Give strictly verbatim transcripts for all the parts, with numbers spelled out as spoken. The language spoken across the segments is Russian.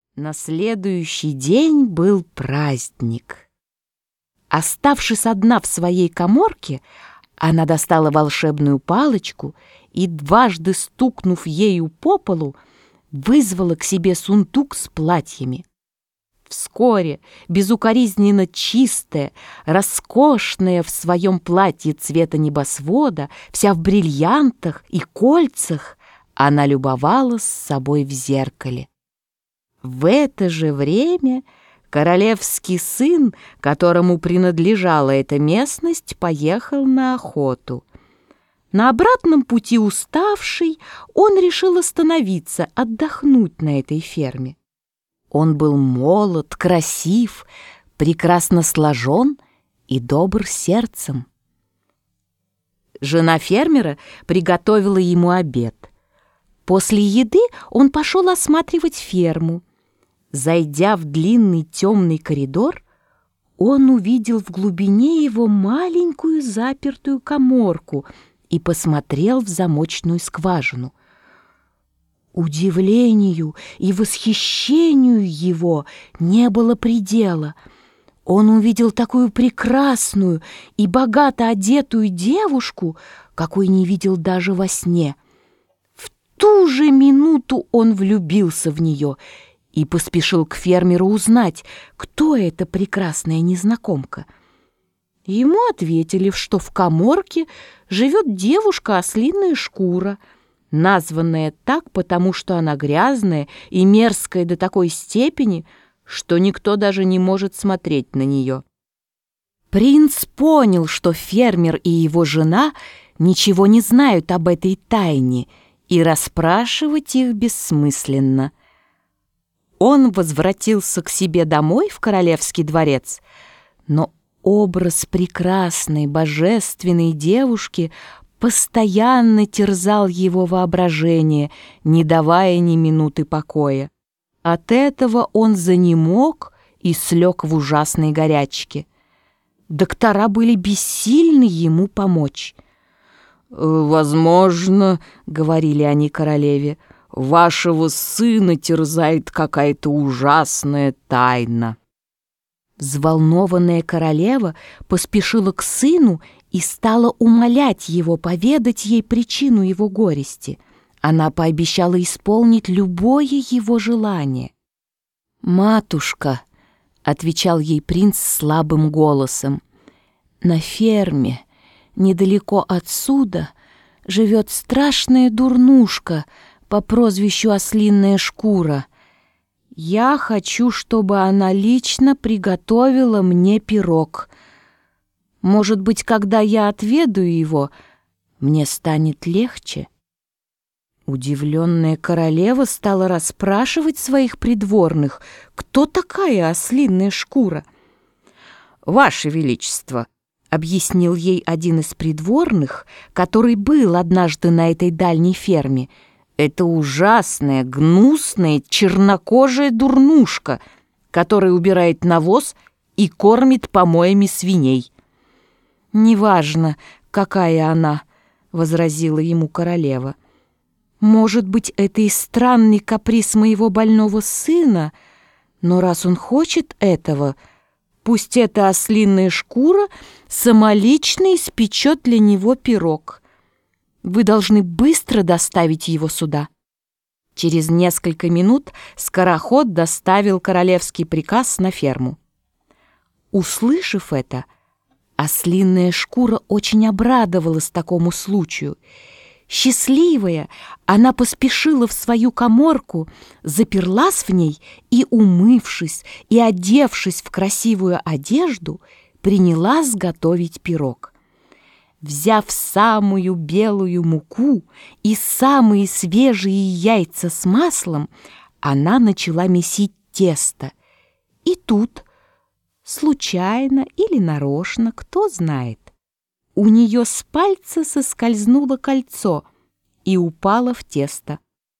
На следующий день был праздник. Оставшись одна в своей каморке, она достала волшебную палочку и, дважды стукнув ею по полу, вызвала к себе сундук с платьями. Вскоре, безукоризненно чистая, роскошная в своем платье цвета небосвода, вся в бриллиантах и кольцах, она любовалась собой в зеркале. В это же время королевский сын, которому принадлежала эта местность, поехал на охоту. На обратном пути уставший, он решил остановиться, отдохнуть на этой ферме. Он был молод, красив, прекрасно сложен и добр сердцем. Жена фермера приготовила ему обед. После еды он пошел осматривать ферму. Зайдя в длинный темный коридор, он увидел в глубине его маленькую запертую каморку и посмотрел в замочную скважину. Удивлению и восхищению его не было предела. Он увидел такую прекрасную и богато одетую девушку, какой не видел даже во сне. В ту же минуту он влюбился в нее и поспешил к фермеру узнать, кто эта прекрасная незнакомка. Ему ответили, что в каморке живет девушка-ослиная шкура, названная так, потому что она грязная и мерзкая до такой степени, что никто даже не может смотреть на нее. Принц понял, что фермер и его жена ничего не знают об этой тайне, и расспрашивать их бессмысленно. Он возвратился к себе домой в королевский дворец, но образ прекрасной, божественной девушки постоянно терзал его воображение, не давая ни минуты покоя. От этого он занемог и слег в ужасной горячке. Доктора были бессильны ему помочь. «Возможно, — говорили они королеве, — вашего сына терзает какая-то ужасная тайна». Взволнованная королева поспешила к сыну и стала умолять его поведать ей причину его горести. Она пообещала исполнить любое его желание. «Матушка, — отвечал ей принц слабым голосом, — на ферме, недалеко отсюда, живет страшная дурнушка по прозвищу Ослиная шкура. Я хочу, чтобы она лично приготовила мне пирог. Может быть, когда я отведаю его, мне станет легче». Удивленная королева стала расспрашивать своих придворных, кто такая Ослиная шкура. «Ваше Величество, — объяснил ей один из придворных, который был однажды на этой дальней ферме, — это ужасная, гнусная, чернокожая дурнушка, которая убирает навоз и кормит помоями свиней». «Неважно, какая она, — возразила ему королева. Может быть, это и странный каприз моего больного сына, но раз он хочет этого, пусть эта ослиная шкура самолично испечет для него пирог. Вы должны быстро доставить его сюда». Через несколько минут скороход доставил королевский приказ на ферму. Услышав это, Ослиная шкура очень обрадовалась такому случаю. Счастливая, она поспешила в свою каморку, заперлась в ней и, умывшись и одевшись в красивую одежду, принялась готовить пирог. Взяв самую белую муку и самые свежие яйца с маслом, она начала месить тесто. И тут, случайно или нарочно, кто знает, у нее с пальца соскользнуло кольцо и упало в тесто.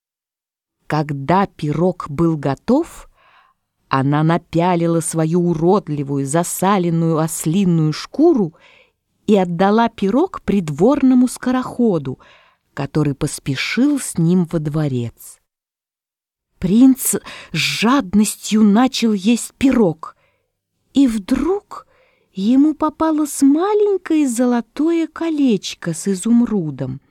Когда пирог был готов, она напялила свою уродливую засаленную ослиную шкуру и отдала пирог придворному скороходу, который поспешил с ним во дворец. Принц с жадностью начал есть пирог, и вдруг ему попалось маленькое золотое колечко с изумрудом.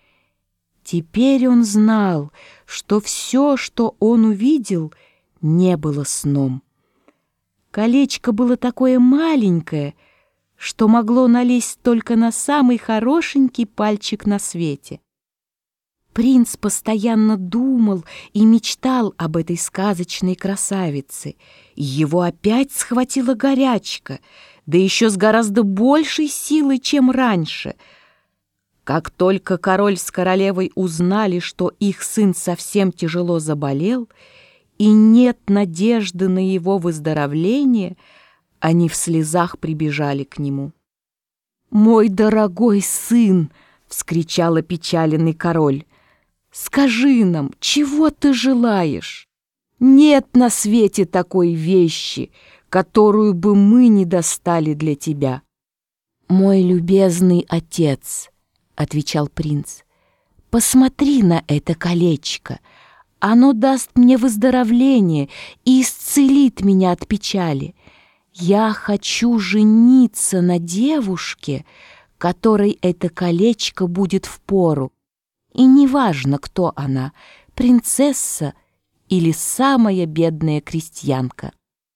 Теперь он знал, что все, что он увидел, не было сном. Колечко было такое маленькое, что могло налезть только на самый хорошенький пальчик на свете. Принц постоянно думал и мечтал об этой сказочной красавице. Его опять схватила горячка, да еще с гораздо большей силой, чем раньше. Как только король с королевой узнали, что их сын совсем тяжело заболел и нет надежды на его выздоровление, они в слезах прибежали к нему. «Мой дорогой сын!» — вскричал опечаленный король. «Скажи нам, чего ты желаешь? Нет на свете такой вещи, которую бы мы не достали для тебя». «Мой любезный отец», — отвечал принц, — «посмотри на это колечко. Оно даст мне выздоровление и исцелит меня от печали. Я хочу жениться на девушке, которой это колечко будет впору. И неважно, кто она, принцесса или самая бедная крестьянка».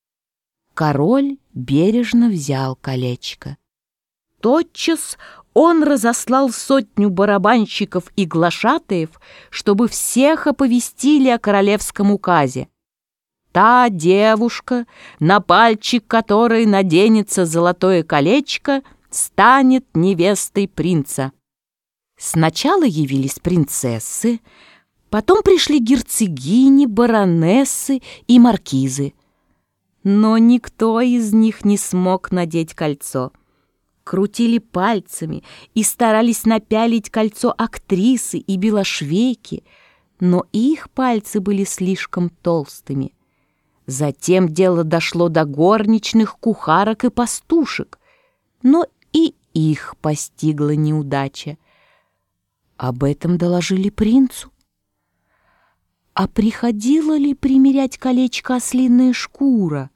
Король бережно взял колечко. Тотчас он разослал сотню барабанщиков и глашатаев, чтобы всех оповестили о королевском указе. Та девушка, на пальчик которой наденется золотое колечко, станет невестой принца. Сначала явились принцессы, потом пришли герцогини, баронессы и маркизы. Но никто из них не смог надеть кольцо. Крутили пальцами и старались напялить кольцо актрисы и белошвейки, но их пальцы были слишком толстыми. Затем дело дошло до горничных, кухарок и пастушек, но и их постигла неудача. Об этом доложили принцу. А приходила ли примерять колечко ослиная шкура?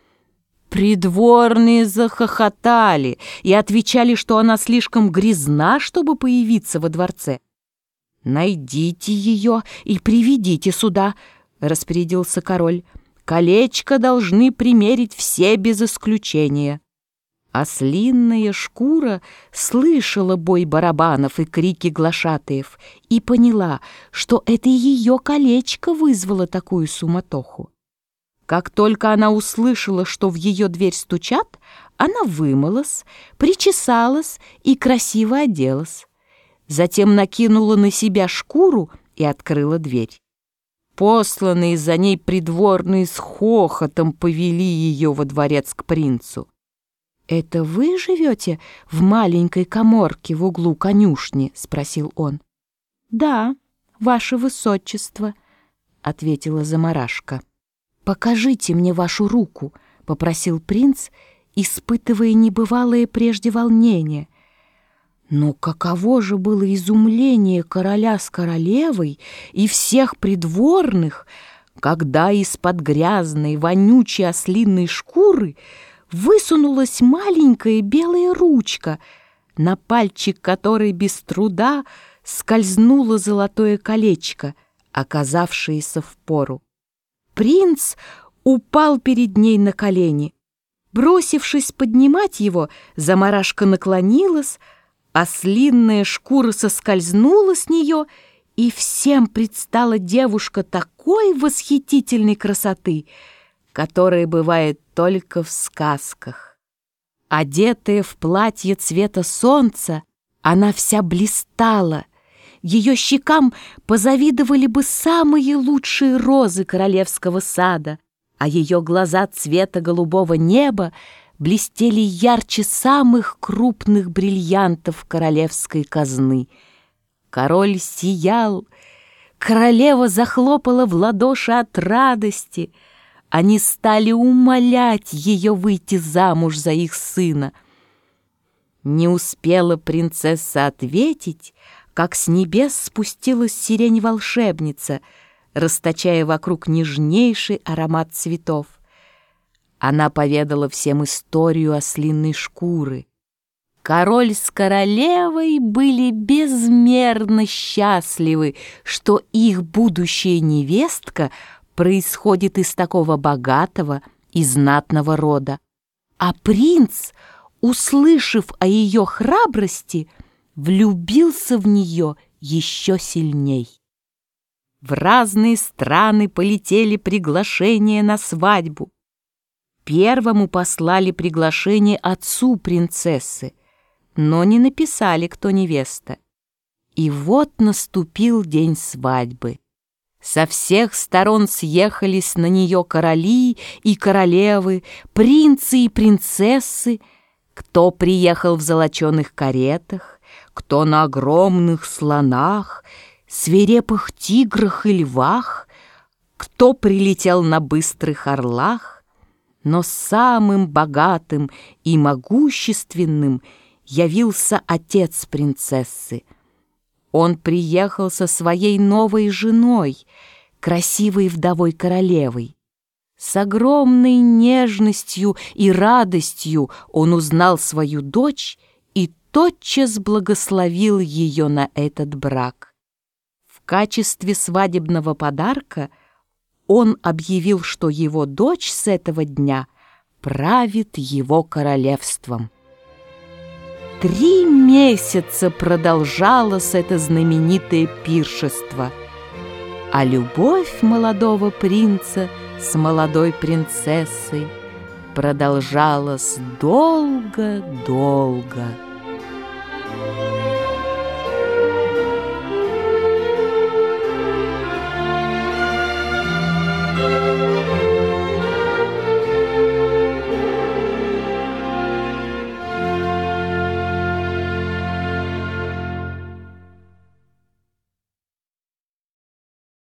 Придворные захохотали и отвечали, что она слишком грязна, чтобы появиться во дворце. «Найдите ее и приведите сюда», — распорядился король. «Колечко должны примерить все без исключения». Ослиная шкура слышала бой барабанов и крики глашатаев и поняла, что это ее колечко вызвало такую суматоху. Как только она услышала, что в ее дверь стучат, она вымылась, причесалась и красиво оделась. Затем накинула на себя шкуру и открыла дверь. Посланные за ней придворные с хохотом повели ее во дворец к принцу. «Это вы живете в маленькой каморке в углу конюшни?» — спросил он. «Да, ваше высочество», — ответила замарашка. «Покажите мне вашу руку», — попросил принц, испытывая небывалое прежде волнение. Но каково же было изумление короля с королевой и всех придворных, когда из-под грязной, вонючей ослиной шкуры высунулась маленькая белая ручка, на пальчик которой без труда скользнуло золотое колечко, оказавшееся впору. Принц упал перед ней на колени. Бросившись поднимать его, замарашка наклонилась, ослинная шкура соскользнула с нее, и всем предстала девушка такой восхитительной красоты, которая бывает только в сказках. Одетая в платье цвета солнца, она вся блистала. Ее щекам позавидовали бы самые лучшие розы королевского сада, а ее глаза цвета голубого неба блестели ярче самых крупных бриллиантов королевской казны. Король сиял, королева захлопала в ладоши от радости. Они стали умолять ее выйти замуж за их сына. Не успела принцесса ответить, как с небес спустилась сирень-волшебница, расточая вокруг нежнейший аромат цветов. Она поведала всем историю ослиной шкуры. Король с королевой были безмерно счастливы, что их будущая невестка происходит из такого богатого и знатного рода. А принц, услышав о ее храбрости, влюбился в нее еще сильней. В разные страны полетели приглашения на свадьбу. Первому послали приглашение отцу принцессы, но не написали, кто невеста. И вот наступил день свадьбы. Со всех сторон съехались на нее короли и королевы, принцы и принцессы, кто приехал в золоченых каретах, кто на огромных слонах, свирепых тиграх и львах, кто прилетел на быстрых орлах, но самым богатым и могущественным явился отец принцессы. Он приехал со своей новой женой, красивой вдовой королевой. С огромной нежностью и радостью он узнал свою дочь и тотчас благословил ее на этот брак. В качестве свадебного подарка он объявил, что его дочь с этого дня правит его королевством. Три месяца продолжалось это знаменитое пиршество, а любовь молодого принца с молодой принцессой продолжалась долго-долго.